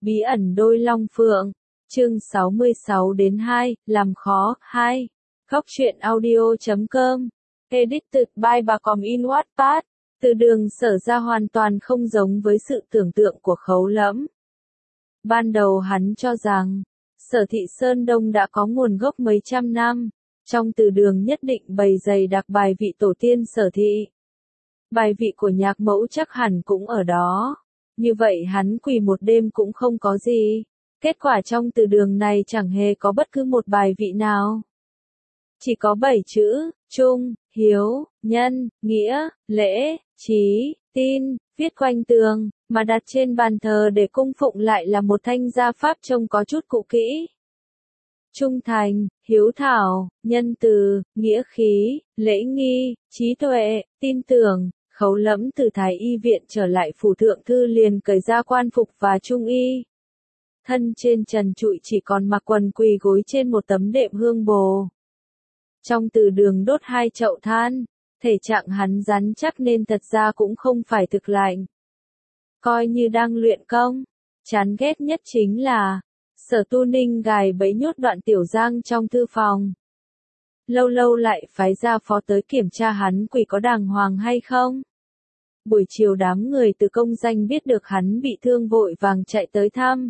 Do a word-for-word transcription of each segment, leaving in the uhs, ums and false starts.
Bí ẩn đôi long phượng, chương sáu mươi sáu đến hai, làm khó, hai. Góc truyện audio chấm com, edited by bà Còm in Wattpad. Từ đường Sở Ra hoàn toàn không giống với sự tưởng tượng của Khấu Lẫm. Ban đầu hắn cho rằng, Sở Thị Sơn Đông đã có nguồn gốc mấy trăm năm, trong từ đường nhất định bày dày đặc bài vị tổ tiên Sở Thị. Bài vị của nhạc mẫu chắc hẳn cũng ở đó. Như vậy hắn quỳ một đêm cũng không có gì. Kết quả trong từ đường này chẳng hề có bất cứ một bài vị nào. Chỉ có bảy chữ, trung, hiếu, nhân, nghĩa, lễ, trí, tin, viết quanh tường, mà đặt trên bàn thờ để cung phụng lại là một thanh gia pháp trông có chút cũ kỹ. Trung thành, hiếu thảo, nhân từ, nghĩa khí, lễ nghi, trí tuệ, tin tưởng. Khấu Lẫm từ Thái Y viện trở lại phủ thượng thư liền cởi ra quan phục và trung y. Thân trên trần trụi chỉ còn mặc quần quỳ gối trên một tấm đệm hương bồ. Trong từ đường đốt hai chậu than, thể trạng hắn rắn chắc nên thật ra cũng không phải thực lạnh. Coi như đang luyện công, chán ghét nhất chính là, Sở Tu Ninh gài bẫy nhốt Đoạn Tiểu Giang trong thư phòng. Lâu lâu lại phái ra phó tới kiểm tra hắn quỷ có đàng hoàng hay không. Buổi chiều đám người từ công danh biết được hắn bị thương vội vàng chạy tới thăm.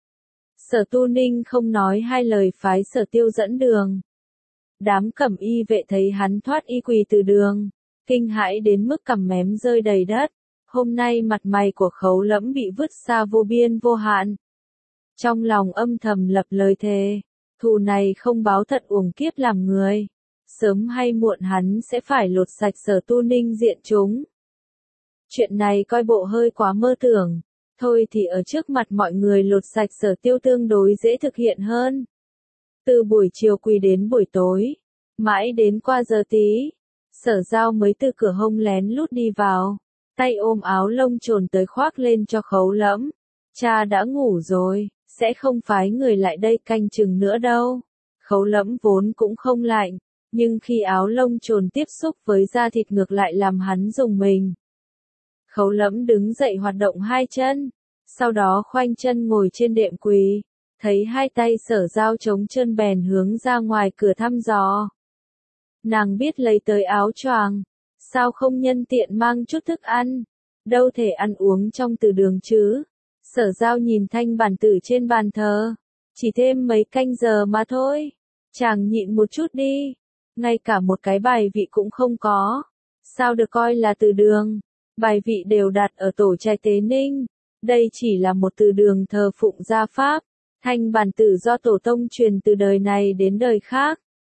Sở Tu Ninh không nói hai lời phái Sở Tiêu dẫn đường. Đám cẩm y vệ thấy hắn thoát y quỳ từ đường, kinh hãi đến mức cằm mém rơi đầy đất. Hôm nay mặt mày của Khấu Lẫm bị vứt xa vô biên vô hạn. Trong lòng âm thầm lập lời thề, thù này không báo thật uổng kiếp làm người. Sớm hay muộn hắn sẽ phải lột sạch Sở Tu Ninh diện chúng. Chuyện này coi bộ hơi quá mơ tưởng, thôi thì ở trước mặt mọi người lột sạch Sở Tiêu tương đối dễ thực hiện hơn. Từ buổi chiều quỳ đến buổi tối, mãi đến qua giờ tí, Sở Giao mới từ cửa hông lén lút đi vào, tay ôm áo lông trồn tới khoác lên cho Khấu Lẫm. Cha đã ngủ rồi, sẽ không phái người lại đây canh chừng nữa đâu. Khấu Lẫm vốn cũng không lạnh, nhưng khi áo lông trồn tiếp xúc với da thịt ngược lại làm hắn rùng mình. Khấu Lẫm đứng dậy hoạt động hai chân, sau đó khoanh chân ngồi trên đệm quỳ, thấy hai tay Sở Giao trống chân bèn hướng ra ngoài cửa thăm dò. Nàng biết lấy tới áo choàng, sao không nhân tiện mang chút thức ăn, đâu thể ăn uống trong từ đường chứ. Sở Giao nhìn thanh bản tử trên bàn thờ, chỉ thêm mấy canh giờ mà thôi, chàng nhịn một chút đi, ngay cả một cái bài vị cũng không có, sao được coi là từ đường. Bài vị đều đặt ở tổ trai Tế Ninh, đây chỉ là một từ đường thờ phụng gia pháp, thanh bản tử do tổ tông truyền từ đời này đến đời khác.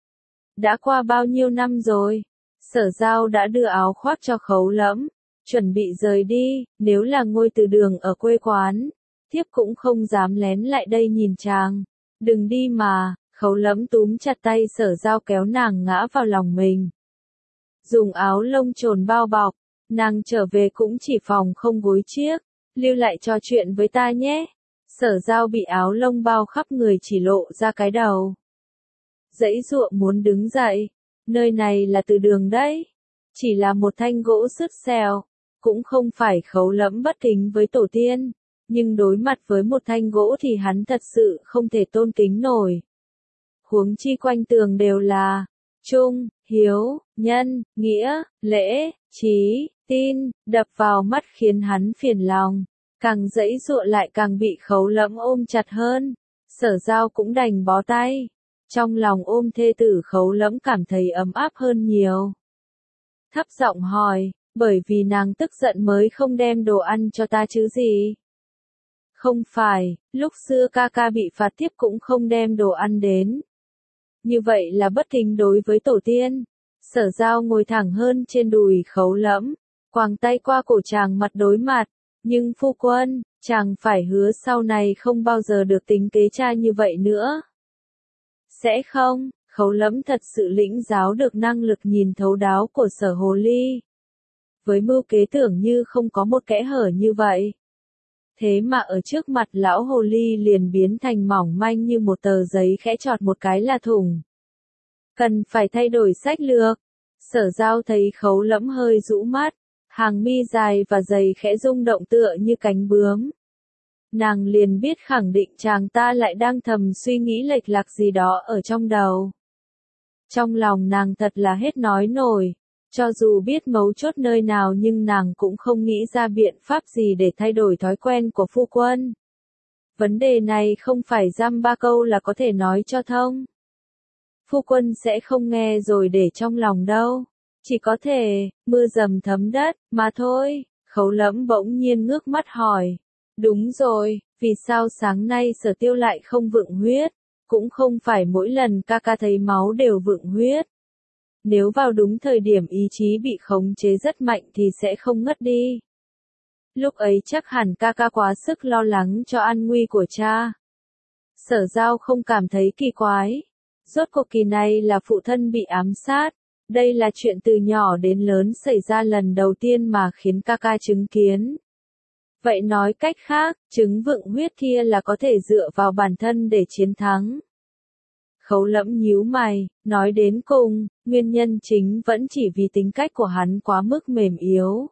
Đã qua bao nhiêu năm rồi, Sở Giao đã đưa áo khoác cho Khấu Lẫm, chuẩn bị rời đi. Nếu là ngôi từ đường ở quê quán, thiếp cũng không dám lén lại đây nhìn chàng. Đừng đi mà. Khấu Lẫm túm chặt tay Sở Giao kéo nàng ngã vào lòng mình. Dùng áo lông trồn bao bọc, nàng trở về cũng chỉ phòng không gối chiếc, lưu lại trò chuyện với ta nhé. Sở Giao bị áo lông bao khắp người chỉ lộ ra cái đầu. Dãy dụa muốn đứng dậy, nơi này là từ đường đấy, chỉ là một thanh gỗ sứt xèo, cũng không phải Khấu Lẫm bất kính với tổ tiên, nhưng đối mặt với một thanh gỗ thì hắn thật sự không thể tôn kính nổi. Huống chi quanh tường đều là trung, hiếu, nhân, nghĩa, lễ, trí, tin, đập vào mắt khiến hắn phiền lòng, càng dãy dụa lại càng bị Khấu Lẫm ôm chặt hơn. Sở Giao cũng đành bó tay, trong lòng ôm thê tử Khấu Lẫm cảm thấy ấm áp hơn nhiều. Thấp giọng hỏi, bởi vì nàng tức giận mới không đem đồ ăn cho ta chứ gì? Không phải, lúc xưa ca ca bị phạt tiếp cũng không đem đồ ăn đến. Như vậy là bất kính đối với tổ tiên. Sở Giao ngồi thẳng hơn trên đùi Khấu Lẫm, quàng tay qua cổ chàng mặt đối mặt. Nhưng phu quân, chàng phải hứa sau này không bao giờ được tính kế cha như vậy nữa. Sẽ không. Khấu Lẫm thật sự lĩnh giáo được năng lực nhìn thấu đáo của Sở Hồ Ly. Với mưu kế tưởng như không có một kẽ hở như vậy. Thế mà ở trước mặt lão Hồ Ly liền biến thành mỏng manh như một tờ giấy khẽ chọt một cái là thủng. Cần phải thay đổi sách lược. Sở Giao thấy Khấu Lẫm hơi rũ mắt, hàng mi dài và dày khẽ rung động tựa như cánh bướm. nàng liền biết khẳng định chàng ta lại đang thầm suy nghĩ lệch lạc gì đó ở trong đầu. Trong lòng nàng thật là hết nói nổi, cho dù biết mấu chốt nơi nào nhưng nàng cũng không nghĩ ra biện pháp gì để thay đổi thói quen của phu quân. Vấn đề này không phải dăm ba câu là có thể nói cho thông. Phu quân sẽ không nghe rồi để trong lòng đâu. Chỉ có thể, mưa dầm thấm đất, mà thôi. Khấu Lẫm bỗng nhiên ngước mắt hỏi. Đúng rồi, vì sao sáng nay Sở Tiêu lại không vượng huyết? Cũng không phải mỗi lần ca ca thấy máu đều vượng huyết. Nếu vào đúng thời điểm ý chí bị khống chế rất mạnh thì sẽ không ngất đi. Lúc ấy chắc hẳn ca ca quá sức lo lắng cho an nguy của cha. Sở Giao không cảm thấy kỳ quái. Rốt cuộc kỳ này là phụ thân bị ám sát. Đây là chuyện từ nhỏ đến lớn xảy ra lần đầu tiên mà khiến ca ca chứng kiến. Vậy nói cách khác, chứng vượng huyết kia là có thể dựa vào bản thân để chiến thắng. Khấu Lẫm nhíu mày, nói đến cùng, nguyên nhân chính vẫn chỉ vì tính cách của hắn quá mức mềm yếu.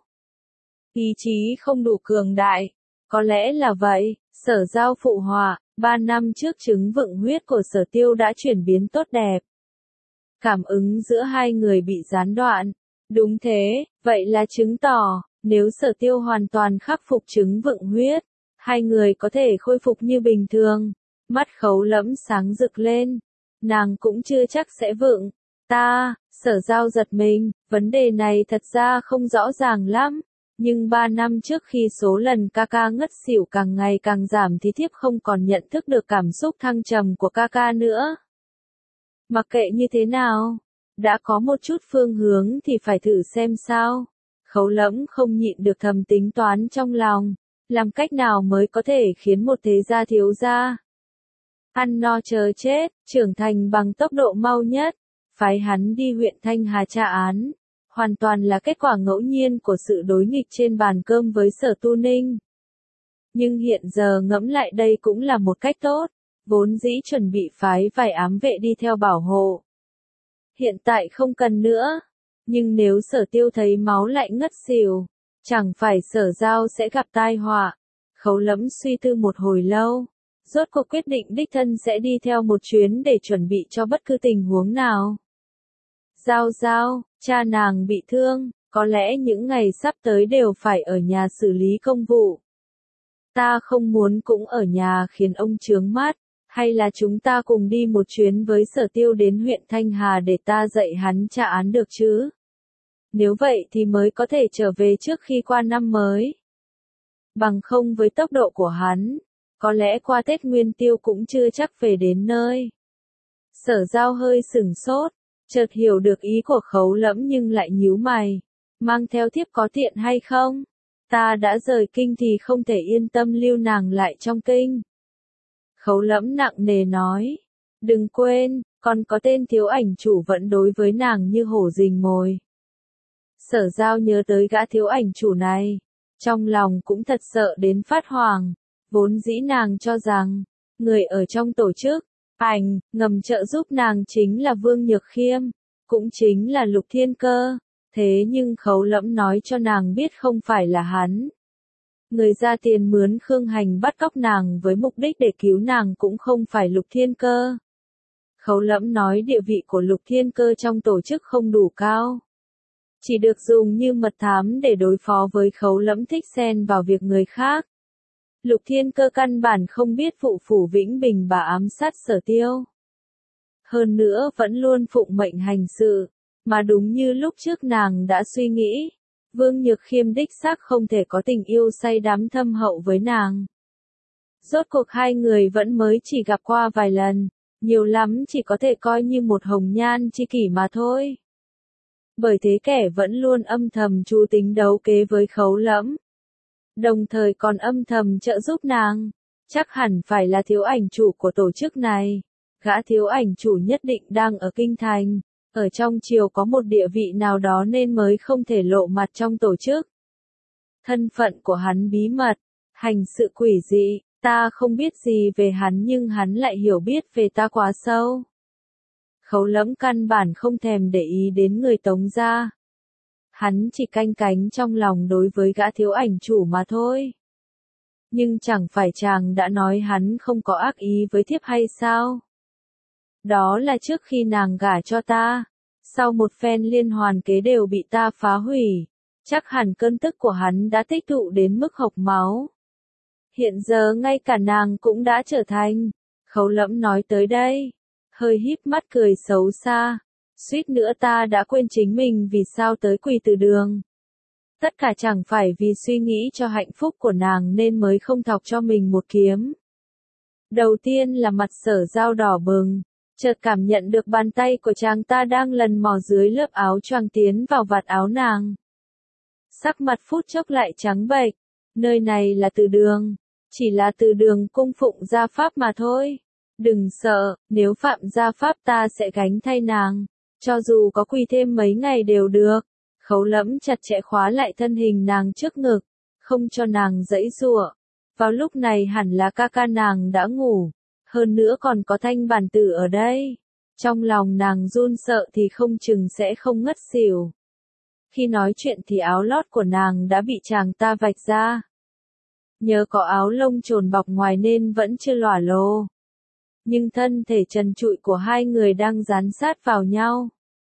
Ý chí không đủ cường đại. Có lẽ là vậy, Sở Giao phụ họa, ba năm trước chứng vượng huyết của Sở Tiêu đã chuyển biến tốt đẹp. Cảm ứng giữa hai người bị gián đoạn. Đúng thế, vậy là chứng tỏ, nếu Sở Tiêu hoàn toàn khắc phục chứng vượng huyết, hai người có thể khôi phục như bình thường. Mắt Khấu Lẫm sáng rực lên. Nàng cũng chưa chắc sẽ vượng. Ta, Sở Giao giật mình, vấn đề này thật ra không rõ ràng lắm. Nhưng ba năm trước khi số lần ca ca ngất xỉu càng ngày càng giảm thì thiếp không còn nhận thức được cảm xúc thăng trầm của ca ca nữa. Mặc kệ như thế nào, đã có một chút phương hướng thì phải thử xem sao. Khấu Lẫm không nhịn được thầm tính toán trong lòng, làm cách nào mới có thể khiến một thế gia thiếu gia ăn no chờ chết, trưởng thành bằng tốc độ mau nhất, phái hắn đi huyện Thanh Hà tra án. Hoàn toàn là kết quả ngẫu nhiên của sự đối nghịch trên bàn cơm với Sở Tu Ninh. Nhưng hiện giờ ngẫm lại đây cũng là một cách tốt, vốn dĩ chuẩn bị phái vài ám vệ đi theo bảo hộ. Hiện tại không cần nữa, nhưng nếu Sở Tiêu thấy máu lại ngất xỉu, chẳng phải Sở Giao sẽ gặp tai họa. Khấu Lẫm suy tư một hồi lâu, rốt cuộc quyết định đích thân sẽ đi theo một chuyến để chuẩn bị cho bất cứ tình huống nào. Giao Giao, cha nàng bị thương, có lẽ những ngày sắp tới đều phải ở nhà xử lý công vụ. Ta không muốn cũng ở nhà khiến ông chướng mắt, hay là chúng ta cùng đi một chuyến với Sở Tiêu đến huyện Thanh Hà để ta dạy hắn tra án được chứ? Nếu vậy thì mới có thể trở về trước khi qua năm mới. Bằng không với tốc độ của hắn, có lẽ qua Tết Nguyên Tiêu cũng chưa chắc về đến nơi. Sở Giao hơi sửng sốt. Chợt hiểu được ý của Khấu Lẫm nhưng lại nhíu mày. Mang theo thiếp có tiện hay không? Ta đã rời kinh thì không thể yên tâm lưu nàng lại trong kinh. Khấu Lẫm nặng nề nói. Đừng quên, còn có tên thiếu ảnh chủ vẫn đối với nàng như hổ rình mồi. Sở Giao nhớ tới gã thiếu ảnh chủ này. Trong lòng cũng thật sợ đến phát hoảng. Vốn dĩ nàng cho rằng, người ở trong tổ chức, ảnh, ngầm trợ giúp nàng chính là Vương Nhược Khiêm, cũng chính là Lục Thiên Cơ, thế nhưng Khấu Lẫm nói cho nàng biết không phải là hắn. Người ra tiền mướn Khương Hành bắt cóc nàng với mục đích để cứu nàng cũng không phải Lục Thiên Cơ. Khấu Lẫm nói địa vị của Lục Thiên Cơ trong tổ chức không đủ cao. Chỉ được dùng như mật thám để đối phó với Khấu Lẫm thích xen vào việc người khác. Lục Thiên Cơ căn bản không biết vụ Phủ Vĩnh Bình bà ám sát Sở Tiêu. Hơn nữa vẫn luôn phụng mệnh hành sự, mà đúng như lúc trước nàng đã suy nghĩ, Vương Nhược Khiêm đích xác không thể có tình yêu say đắm thâm hậu với nàng. Rốt cuộc hai người vẫn mới chỉ gặp qua vài lần, nhiều lắm chỉ có thể coi như một hồng nhan chi kỷ mà thôi. Bởi thế kẻ vẫn luôn âm thầm chu tính đấu kế với Khấu Lẫm, đồng thời còn âm thầm trợ giúp nàng, chắc hẳn phải là thiếu ảnh chủ của tổ chức này. Gã thiếu ảnh chủ nhất định đang ở kinh thành, ở trong triều có một địa vị nào đó nên mới không thể lộ mặt trong tổ chức. Thân phận của hắn bí mật, hành sự quỷ dị, ta không biết gì về hắn nhưng hắn lại hiểu biết về ta quá sâu. Khấu Lẫm căn bản không thèm để ý đến người Tống gia. Hắn chỉ canh cánh trong lòng đối với gã thiếu ảnh chủ mà thôi. Nhưng chẳng phải chàng đã nói hắn không có ác ý với thiếp hay sao? Đó là trước khi nàng gả cho ta. Sau một phen liên hoàn kế đều bị ta phá hủy. Chắc hẳn cơn tức của hắn đã tích tụ đến mức hộc máu. Hiện giờ ngay cả nàng cũng đã trở thành. Khấu Lẫm nói tới đây. Hơi híp mắt cười xấu xa. Suýt nữa ta đã quên chính mình vì sao tới quỳ từ đường. Tất cả chẳng phải vì suy nghĩ cho hạnh phúc của nàng nên mới không thọc cho mình một kiếm. Đầu tiên là mặt Sở Giao đỏ bừng, chợt cảm nhận được bàn tay của chàng ta đang lần mò dưới lớp áo choàng tiến vào vạt áo nàng. Sắc mặt phút chốc lại trắng bệch, nơi này là từ đường, chỉ là từ đường cung phụng gia pháp mà thôi. Đừng sợ, nếu phạm gia pháp ta sẽ gánh thay nàng, cho dù có quỳ thêm mấy ngày đều được. Khấu Lẫm chặt chẽ khóa lại thân hình nàng trước ngực, không cho nàng giãy giụa. Vào lúc này hẳn là ca ca nàng đã ngủ, hơn nữa còn có Thanh Bản Tử ở đây. Trong lòng nàng run sợ thì không chừng sẽ không ngất xỉu. Khi nói chuyện thì áo lót của nàng đã bị chàng ta vạch ra. Nhờ có áo lông trồn bọc ngoài nên vẫn chưa lỏa lồ. Nhưng thân thể trần trụi của hai người đang dán sát vào nhau.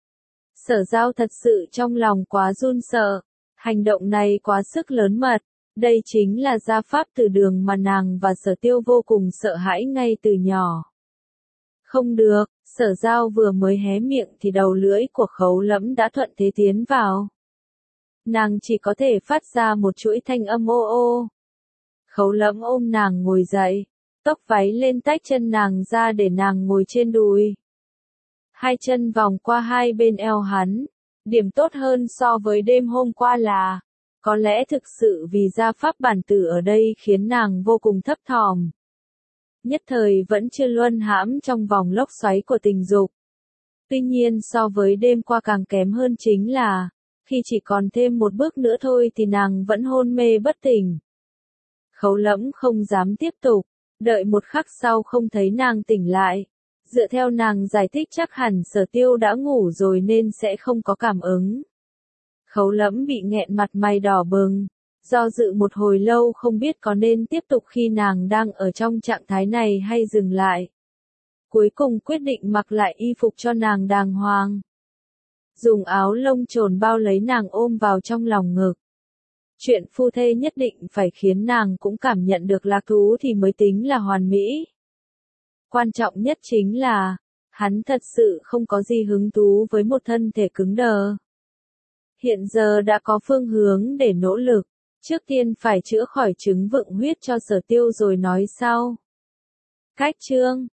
Sở Giao thật sự trong lòng quá run sợ, hành động này quá sức lớn mật, đây chính là gia pháp từ đường mà nàng và Sở Tiêu vô cùng sợ hãi ngay từ nhỏ. Không được, Sở Giao vừa mới hé miệng thì đầu lưỡi của Khấu Lẫm đã thuận thế tiến vào. Nàng chỉ có thể phát ra một chuỗi thanh âm ô ô. Khấu Lẫm ôm nàng ngồi dậy, tóc váy lên tách chân nàng ra để nàng ngồi trên đùi. Hai chân vòng qua hai bên eo hắn. Điểm tốt hơn so với đêm hôm qua là, có lẽ thực sự vì gia pháp bản tử ở đây khiến nàng vô cùng thấp thỏm. Nhất thời vẫn chưa luân hãm trong vòng lốc xoáy của tình dục. Tuy nhiên so với đêm qua càng kém hơn chính là, khi chỉ còn thêm một bước nữa thôi thì nàng vẫn hôn mê bất tỉnh. Khấu Lẫm không dám tiếp tục, đợi một khắc sau không thấy nàng tỉnh lại. Dựa theo nàng giải thích chắc hẳn Sở Tiêu đã ngủ rồi nên sẽ không có cảm ứng. Khấu Lẫm bị nghẹn mặt mày đỏ bừng, do dự một hồi lâu không biết có nên tiếp tục khi nàng đang ở trong trạng thái này hay dừng lại. Cuối cùng quyết định mặc lại y phục cho nàng đàng hoàng. Dùng áo lông trồn bao lấy nàng ôm vào trong lòng ngực. Chuyện phu thê nhất định phải khiến nàng cũng cảm nhận được lạc thú thì mới tính là hoàn mỹ. Quan trọng nhất chính là, hắn thật sự không có gì hứng thú với một thân thể cứng đờ. Hiện giờ đã có phương hướng để nỗ lực, trước tiên phải chữa khỏi chứng vượng huyết cho Sở Tiêu rồi nói sau. Cách chương